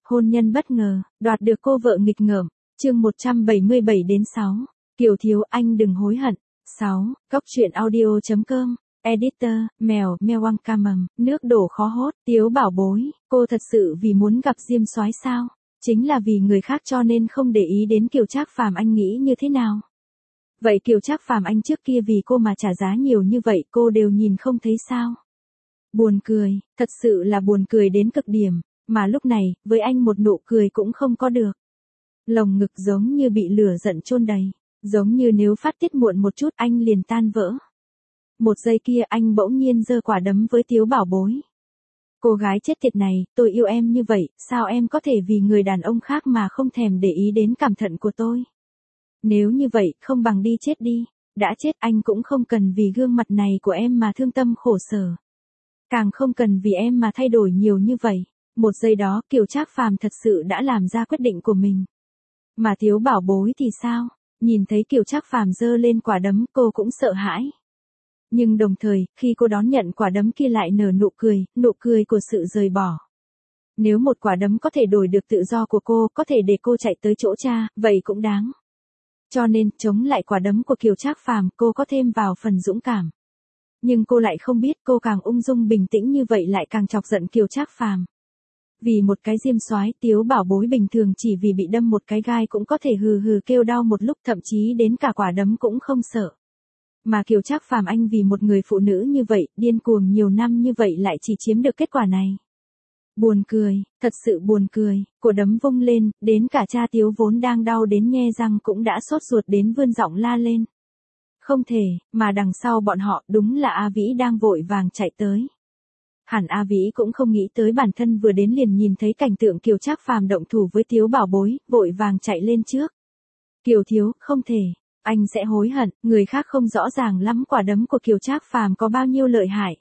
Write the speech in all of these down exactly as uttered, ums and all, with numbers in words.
Hôn nhân bất ngờ, đoạt được cô vợ nghịch ngợm. Chương một trăm bảy mươi bảy đến sáu. Kiều Thiếu, anh đừng hối hận. sáu. Góc truyện audio chấm com. Editor, mèo, mèo Wang ca mầm, nước đổ khó hốt. Tiếu bảo bối, cô thật sự vì muốn gặp Diêm Soái sao? Chính là vì người khác cho nên không để ý đến Kiều Trác Phàm, anh nghĩ như thế nào? Vậy Kiều Trác Phàm anh trước kia vì cô mà trả giá nhiều như vậy cô đều nhìn không thấy sao? Buồn cười, thật sự là buồn cười đến cực điểm, mà lúc này, với anh một nụ cười cũng không có được. Lồng ngực giống như bị lửa giận chôn đầy, giống như nếu phát tiết muộn một chút anh liền tan vỡ. Một giây kia anh bỗng nhiên giơ quả đấm với Tiếu bảo bối. Cô gái chết tiệt này, tôi yêu em như vậy, sao em có thể vì người đàn ông khác mà không thèm để ý đến cảm thận của tôi? Nếu như vậy, không bằng đi chết đi, đã chết anh cũng không cần vì gương mặt này của em mà thương tâm khổ sở. Càng không cần vì em mà thay đổi nhiều như vậy. Một giây đó Kiều Trác Phàm thật sự đã làm ra quyết định của mình. Mà Tiếu bảo bối thì sao? Nhìn thấy Kiều Trác Phàm giơ lên quả đấm cô cũng sợ hãi. Nhưng đồng thời, khi cô đón nhận quả đấm kia lại nở nụ cười, nụ cười của sự rời bỏ. Nếu một quả đấm có thể đổi được tự do của cô, có thể để cô chạy tới chỗ cha, vậy cũng đáng. Cho nên, chống lại quả đấm của Kiều Trác Phàm, cô có thêm vào phần dũng cảm. Nhưng cô lại không biết cô càng ung dung bình tĩnh như vậy lại càng chọc giận Kiều Trác Phàm. Vì một cái Diêm Soái, Tiếu bảo bối bình thường chỉ vì bị đâm một cái gai cũng có thể hừ hừ kêu đau một lúc, thậm chí đến cả quả đấm cũng không sợ. Mà Kiều Trác Phàm anh vì một người phụ nữ như vậy, điên cuồng nhiều năm như vậy lại chỉ chiếm được kết quả này. Buồn cười, thật sự buồn cười, cổ đấm vung lên, đến cả cha Tiếu vốn đang đau đến nhe răng cũng đã sốt ruột đến vươn giọng la lên. Không thể, mà đằng sau bọn họ đúng là A Vĩ đang vội vàng chạy tới. Hẳn A Vĩ cũng không nghĩ tới bản thân vừa đến liền nhìn thấy cảnh tượng Kiều Trác Phàm động thủ với Tiếu bảo bối, vội vàng chạy lên trước. Kiều Thiếu, không thể, anh sẽ hối hận, người khác không rõ ràng lắm quả đấm của Kiều Trác Phàm có bao nhiêu lợi hại.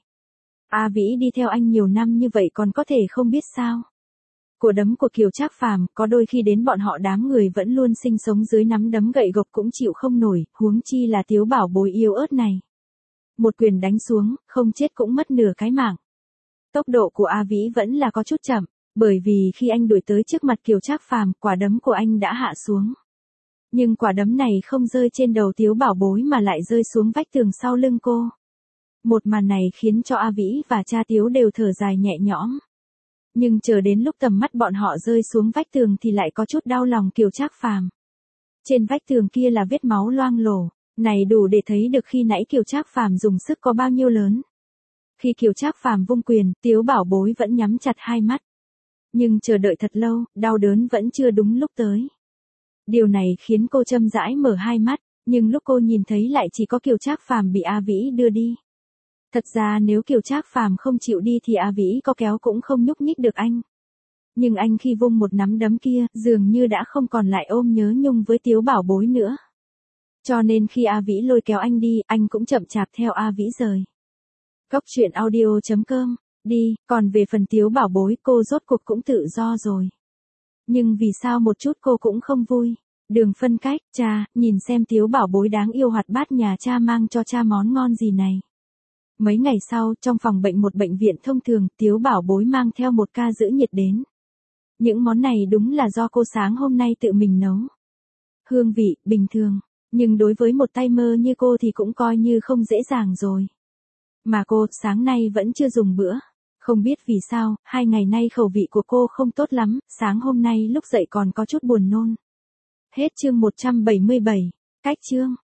A Vĩ đi theo anh nhiều năm như vậy còn có thể không biết sao. Quả đấm của Kiều Trác Phàm có đôi khi đến bọn họ đám người vẫn luôn sinh sống dưới nắm đấm gậy gộc cũng chịu không nổi, huống chi là Tiếu bảo bối yếu ớt này. Một quyền đánh xuống, không chết cũng mất nửa cái mạng. Tốc độ của A Vĩ vẫn là có chút chậm, bởi vì khi anh đuổi tới trước mặt Kiều Trác Phàm, quả đấm của anh đã hạ xuống. Nhưng quả đấm này không rơi trên đầu Tiếu bảo bối mà lại rơi xuống vách tường sau lưng cô. Một màn này khiến cho A Vĩ và cha Tiếu đều thở dài nhẹ nhõm. Nhưng chờ đến lúc tầm mắt bọn họ rơi xuống vách tường thì lại có chút đau lòng Kiều Trác Phàm. Trên vách tường kia là vết máu loang lổ, này đủ để thấy được khi nãy Kiều Trác Phàm dùng sức có bao nhiêu lớn. Khi Kiều Trác Phàm vung quyền, Tiếu bảo bối vẫn nhắm chặt hai mắt. Nhưng chờ đợi thật lâu, đau đớn vẫn chưa đúng lúc tới. Điều này khiến cô châm rãi mở hai mắt, nhưng lúc cô nhìn thấy lại chỉ có Kiều Trác Phàm bị A Vĩ đưa đi. Thật ra nếu Kiều Trác Phàm không chịu đi thì A Vĩ có kéo cũng không nhúc nhích được anh. Nhưng anh khi vung một nắm đấm kia, dường như đã không còn lại ôm nhớ nhung với Tiếu bảo bối nữa. Cho nên khi A Vĩ lôi kéo anh đi, anh cũng chậm chạp theo A Vĩ rời. Góc truyện audio chấm com, đi, còn về phần Tiếu bảo bối cô rốt cuộc cũng tự do rồi. Nhưng vì sao một chút cô cũng không vui. Đường phân cách, cha, nhìn xem Tiếu bảo bối đáng yêu hoạt bát nhà cha mang cho cha món ngon gì này. Mấy ngày sau, trong phòng bệnh một bệnh viện thông thường, Tiếu bảo bối mang theo một ca giữ nhiệt đến. Những món này đúng là do cô sáng hôm nay tự mình nấu. Hương vị, bình thường, nhưng đối với một tay mơ như cô thì cũng coi như không dễ dàng rồi. Mà cô, sáng nay vẫn chưa dùng bữa. Không biết vì sao, hai ngày nay khẩu vị của cô không tốt lắm, sáng hôm nay lúc dậy còn có chút buồn nôn. Hết chương một trăm bảy mươi bảy, cách chương.